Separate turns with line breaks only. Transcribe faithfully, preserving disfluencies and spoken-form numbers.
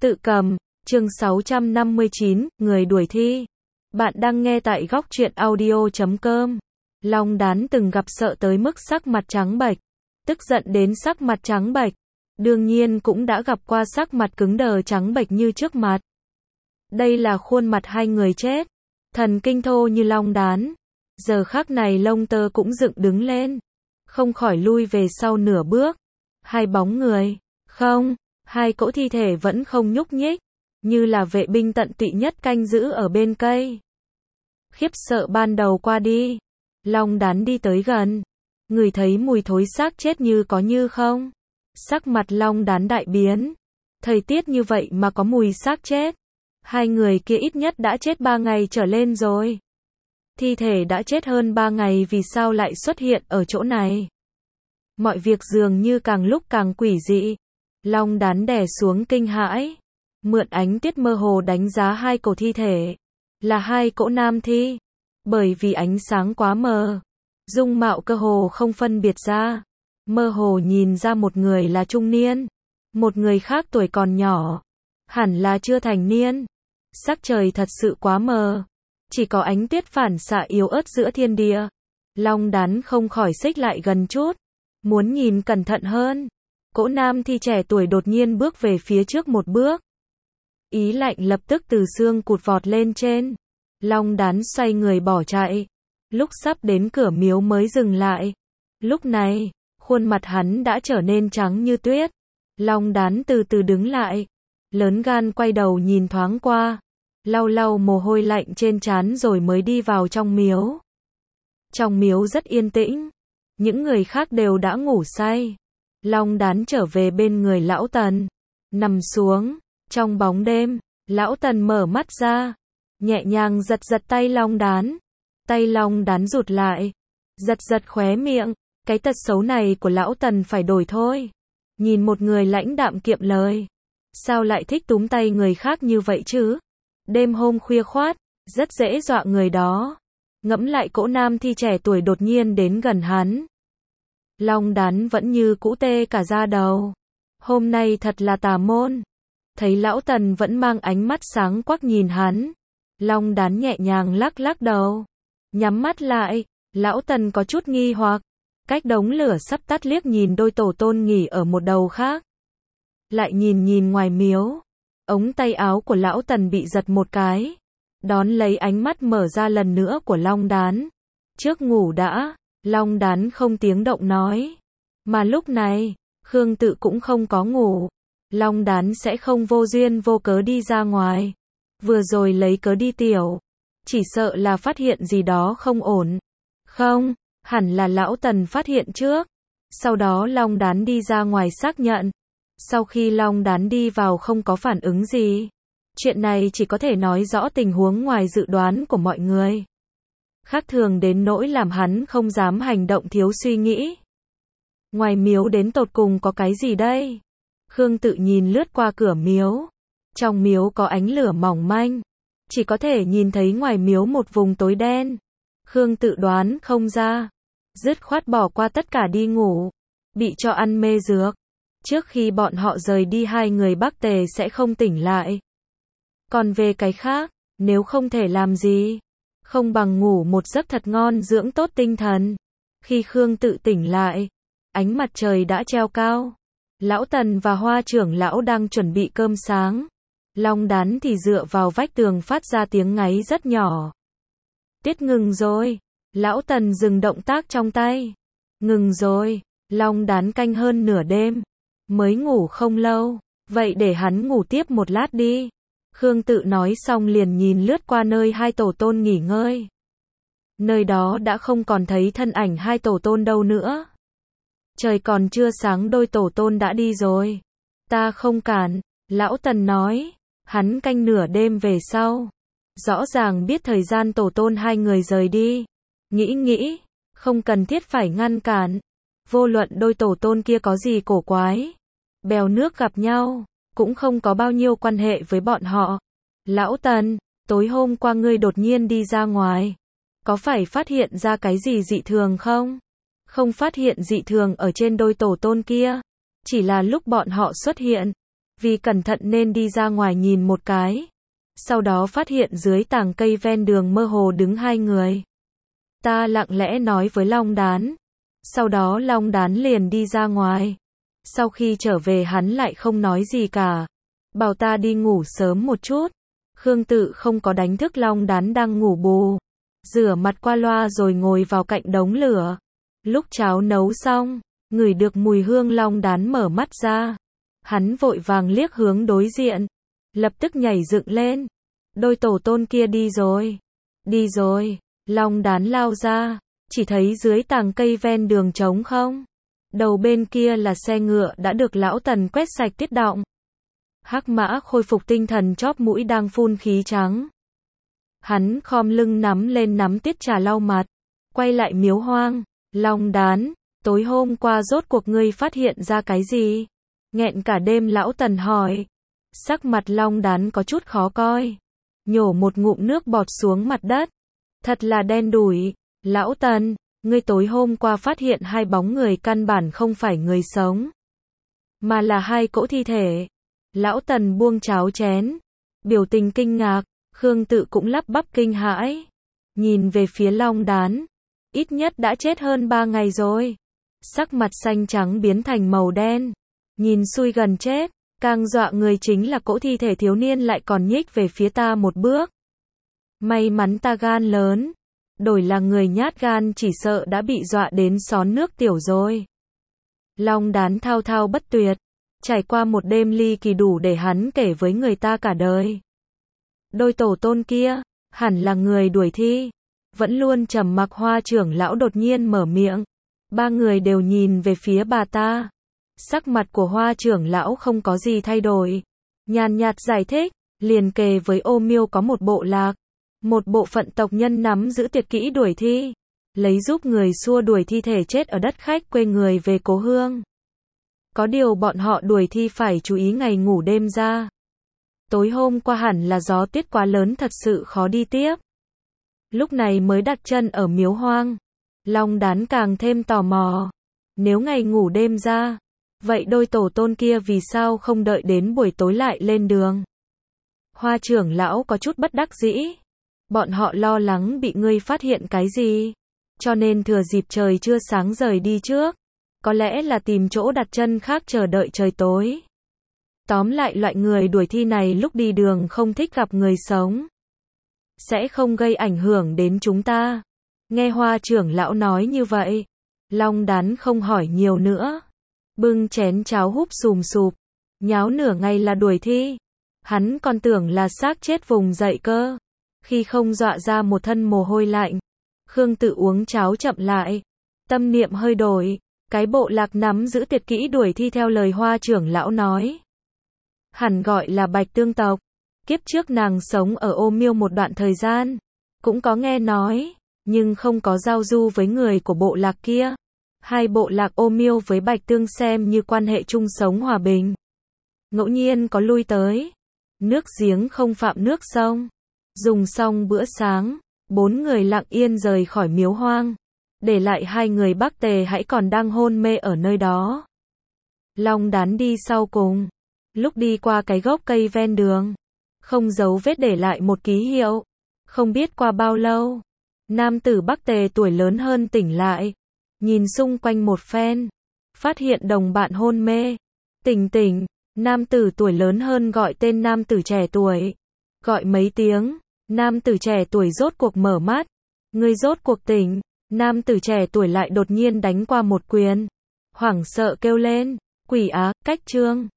Tự cầm, chương sáu trăm năm mươi chín, người đuổi thi. Bạn đang nghe tại góc truyện audio chấm com. Long Đán từng gặp sợ tới mức sắc mặt trắng bệch, tức giận đến sắc mặt trắng bệch. Đương nhiên cũng đã gặp qua sắc mặt cứng đờ trắng bệch như trước mặt. Đây là khuôn mặt hai người chết, thần kinh thô như Long Đán. Giờ khắc này lông tơ cũng dựng đứng lên, không khỏi lui về sau nửa bước. Hai bóng người, không, hai cỗ thi thể vẫn không nhúc nhích, như là vệ binh tận tụy nhất canh giữ ở bên cây. Khiếp sợ ban đầu qua đi, Long Đán đi tới gần, ngửi thấy mùi thối xác chết như có như không. Sắc mặt Long Đán đại biến, thời tiết như vậy mà có mùi xác chết. Hai người kia ít nhất đã chết ba ngày trở lên rồi. Thi thể đã chết hơn ba ngày vì sao lại xuất hiện ở chỗ này? Mọi việc dường như càng lúc càng quỷ dị. Long Đán đè xuống kinh hãi, mượn ánh tiết mơ hồ đánh giá hai cổ thi thể. Là hai cỗ nam thi. Bởi vì ánh sáng quá mờ, dung mạo cơ hồ không phân biệt ra. Mơ hồ nhìn ra một người là trung niên, một người khác tuổi còn nhỏ, hẳn là chưa thành niên. Sắc trời thật sự quá mờ, chỉ có ánh tiết phản xạ yếu ớt giữa thiên địa. Long Đán không khỏi xích lại gần chút, muốn nhìn cẩn thận hơn. Cỗ nam thi trẻ tuổi đột nhiên bước về phía trước một bước. Ý lạnh lập tức từ xương cụt vọt lên trên. Long Đán xoay người bỏ chạy, lúc sắp đến cửa miếu mới dừng lại. Lúc này, khuôn mặt hắn đã trở nên trắng như tuyết. Long Đán từ từ đứng lại, lớn gan quay đầu nhìn thoáng qua, lau lau mồ hôi lạnh trên trán rồi mới đi vào trong miếu. Trong miếu rất yên tĩnh, những người khác đều đã ngủ say. Long Đán trở về bên người Lão Tần, nằm xuống. Trong bóng đêm, Lão Tần mở mắt ra, nhẹ nhàng giật giật tay Long Đán. Tay Long Đán rụt lại, giật giật khóe miệng. Cái tật xấu này của Lão Tần phải đổi thôi. Nhìn một người lãnh đạm kiệm lời, sao lại thích túm tay người khác như vậy chứ? Đêm hôm khuya khoát, rất dễ dọa người đó. Ngẫm lại cỗ nam thi trẻ tuổi đột nhiên đến gần hắn. Long Đán vẫn như cũ tê cả da đầu. Hôm nay thật là tà môn. Thấy Lão Tần vẫn mang ánh mắt sáng quắc nhìn hắn, Long Đán nhẹ nhàng lắc lắc đầu, nhắm mắt lại. Lão Tần có chút nghi hoặc, cách đống lửa sắp tắt liếc nhìn đôi tổ tôn nghỉ ở một đầu khác. Lại nhìn nhìn ngoài miếu, ống tay áo của Lão Tần bị giật một cái, đón lấy ánh mắt mở ra lần nữa của Long Đán. Trước ngủ đã, Long Đán không tiếng động nói. Mà lúc này, Khương Tự cũng không có ngủ. Long Đán sẽ không vô duyên vô cớ đi ra ngoài. Vừa rồi lấy cớ đi tiểu, chỉ sợ là phát hiện gì đó không ổn. Không, hẳn là Lão Tần phát hiện trước. Sau đó Long Đán đi ra ngoài xác nhận. Sau khi Long Đán đi vào không có phản ứng gì. Chuyện này chỉ có thể nói rõ tình huống ngoài dự đoán của mọi người. Khác thường đến nỗi làm hắn không dám hành động thiếu suy nghĩ. Ngoài miếu đến tột cùng có cái gì đây? Khương Tự nhìn lướt qua cửa miếu. Trong miếu có ánh lửa mỏng manh, chỉ có thể nhìn thấy ngoài miếu một vùng tối đen. Khương Tự đoán không ra, dứt khoát bỏ qua tất cả đi ngủ, bị cho ăn mê dược. Trước khi bọn họ rời đi hai người Bắc Tề sẽ không tỉnh lại. Còn về cái khác, nếu không thể làm gì, không bằng ngủ một giấc thật ngon dưỡng tốt tinh thần. Khi Khương Tự tỉnh lại, ánh mặt trời đã treo cao. Lão Tần và Hoa trưởng lão đang chuẩn bị cơm sáng. Long Đán thì dựa vào vách tường phát ra tiếng ngáy rất nhỏ. Tiết ngừng rồi. Lão Tần dừng động tác trong tay. Ngừng rồi. Long Đán canh hơn nửa đêm, mới ngủ không lâu. Vậy để hắn ngủ tiếp một lát đi. Khương Tự nói xong liền nhìn lướt qua nơi hai tổ tôn nghỉ ngơi. Nơi đó đã không còn thấy thân ảnh hai tổ tôn đâu nữa. Trời còn chưa sáng đôi tổ tôn đã đi rồi. Ta không cản, Lão Tần nói. Hắn canh nửa đêm về sau. Rõ ràng biết thời gian tổ tôn hai người rời đi. Nghĩ nghĩ, không cần thiết phải ngăn cản. Vô luận đôi tổ tôn kia có gì cổ quái, bèo nước gặp nhau, cũng không có bao nhiêu quan hệ với bọn họ. Lão Tần, tối hôm qua ngươi đột nhiên đi ra ngoài, có phải phát hiện ra cái gì dị thường không? Không phát hiện dị thường ở trên đôi tổ tôn kia, chỉ là lúc bọn họ xuất hiện, vì cẩn thận nên đi ra ngoài nhìn một cái. Sau đó phát hiện dưới tàng cây ven đường mơ hồ đứng hai người. Ta lặng lẽ nói với Long Đán. Sau đó Long Đán liền đi ra ngoài. Sau khi trở về hắn lại không nói gì cả. Bảo ta đi ngủ sớm một chút. Khương Tự không có đánh thức Long Đán đang ngủ bù. Rửa mặt qua loa rồi ngồi vào cạnh đống lửa. Lúc cháo nấu xong, ngửi được mùi hương Long Đán mở mắt ra. Hắn vội vàng liếc hướng đối diện. Lập tức nhảy dựng lên. Đôi tổ tôn kia đi rồi. Đi rồi. Long Đán lao ra. Chỉ thấy dưới tàng cây ven đường trống không. Đầu bên kia là xe ngựa đã được lão Tần quét sạch tiết động. Hắc Mã khôi phục tinh thần chóp mũi đang phun khí trắng. Hắn khom lưng nắm lên nắm tiết trà lau mặt. Quay lại Miếu Hoang. Long Đán, tối hôm qua rốt cuộc ngươi phát hiện ra cái gì? Nghẹn cả đêm lão Tần hỏi. Sắc mặt Long Đán có chút khó coi. Nhổ một ngụm nước bọt xuống mặt đất. Thật là đen đủi. Lão Tần, ngươi tối hôm qua phát hiện hai bóng người căn bản không phải người sống. Mà là hai cỗ thi thể. Lão Tần buông cháo chén. Biểu tình kinh ngạc. Khương Tự cũng lắp bắp kinh hãi. Nhìn về phía Long Đán. Ít nhất đã chết hơn ba ngày rồi. Sắc mặt xanh trắng biến thành màu đen. Nhìn xui gần chết. Càng dọa người chính là cỗ thi thể thiếu niên lại còn nhích về phía ta một bước. May mắn ta gan lớn. Đổi là người nhát gan chỉ sợ đã bị dọa đến xón nước tiểu rồi. Long Đán thao thao bất tuyệt. Trải qua một đêm ly kỳ đủ để hắn kể với người ta cả đời. Đôi tổ tôn kia, hẳn là người đuổi thi. Vẫn luôn trầm mặc Hoa trưởng lão đột nhiên mở miệng. Ba người đều nhìn về phía bà ta. Sắc mặt của Hoa trưởng lão không có gì thay đổi. Nhàn nhạt giải thích, liền kề với Ô Miêu có một bộ lạc. Một bộ phận tộc nhân nắm giữ tuyệt kỹ đuổi thi. Lấy giúp người xua đuổi thi thể chết ở đất khách quê người về cố hương. Có điều bọn họ đuổi thi phải chú ý ngày ngủ đêm ra. Tối hôm qua hẳn là gió tuyết quá lớn thật sự khó đi tiếp. Lúc này mới đặt chân ở Miếu Hoang. Long Đán càng thêm tò mò. Nếu ngày ngủ đêm ra, vậy đôi tổ tôn kia vì sao không đợi đến buổi tối lại lên đường? Hoa trưởng lão có chút bất đắc dĩ. Bọn họ lo lắng bị ngươi phát hiện cái gì, cho nên thừa dịp trời chưa sáng rời đi trước. Có lẽ là tìm chỗ đặt chân khác chờ đợi trời tối. Tóm lại loại người đuổi thi này lúc đi đường không thích gặp người sống. Sẽ không gây ảnh hưởng đến chúng ta. Nghe Hoa trưởng lão nói như vậy. Long Đán không hỏi nhiều nữa. Bưng chén cháo húp sùm sụp. Nháo nửa ngày là đuổi thi. Hắn còn tưởng là xác chết vùng dậy cơ. Khi không dọa ra một thân mồ hôi lạnh. Khương Tự uống cháo chậm lại. Tâm niệm hơi đổi. Cái bộ lạc nắm giữ tuyệt kỹ đuổi thi theo lời Hoa trưởng lão nói. Hẳn gọi là Bạch Tương tộc. Kiếp trước nàng sống ở Ô Miêu một đoạn thời gian. Cũng có nghe nói. Nhưng không có giao du với người của bộ lạc kia. Hai bộ lạc Ô Miêu với Bạch Tương xem như quan hệ chung sống hòa bình. Ngẫu nhiên có lui tới. Nước giếng không phạm nước sông. Dùng xong bữa sáng. Bốn người lặng yên rời khỏi Miếu Hoang. Để lại hai người Bắc Tề hãy còn đang hôn mê ở nơi đó. Long Đán đi sau cùng. Lúc đi qua cái gốc cây ven đường. Không dấu vết để lại một ký hiệu. Không biết qua bao lâu. Nam tử Bắc Tề tuổi lớn hơn tỉnh lại. Nhìn xung quanh một phen. Phát hiện đồng bạn hôn mê. Tỉnh tỉnh. Nam tử tuổi lớn hơn gọi tên nam tử trẻ tuổi. Gọi mấy tiếng. Nam tử trẻ tuổi rốt cuộc mở mắt. Ngươi rốt cuộc tỉnh. Nam tử trẻ tuổi lại đột nhiên đánh qua một quyền. Hoảng sợ kêu lên. Quỷ á, cách trương.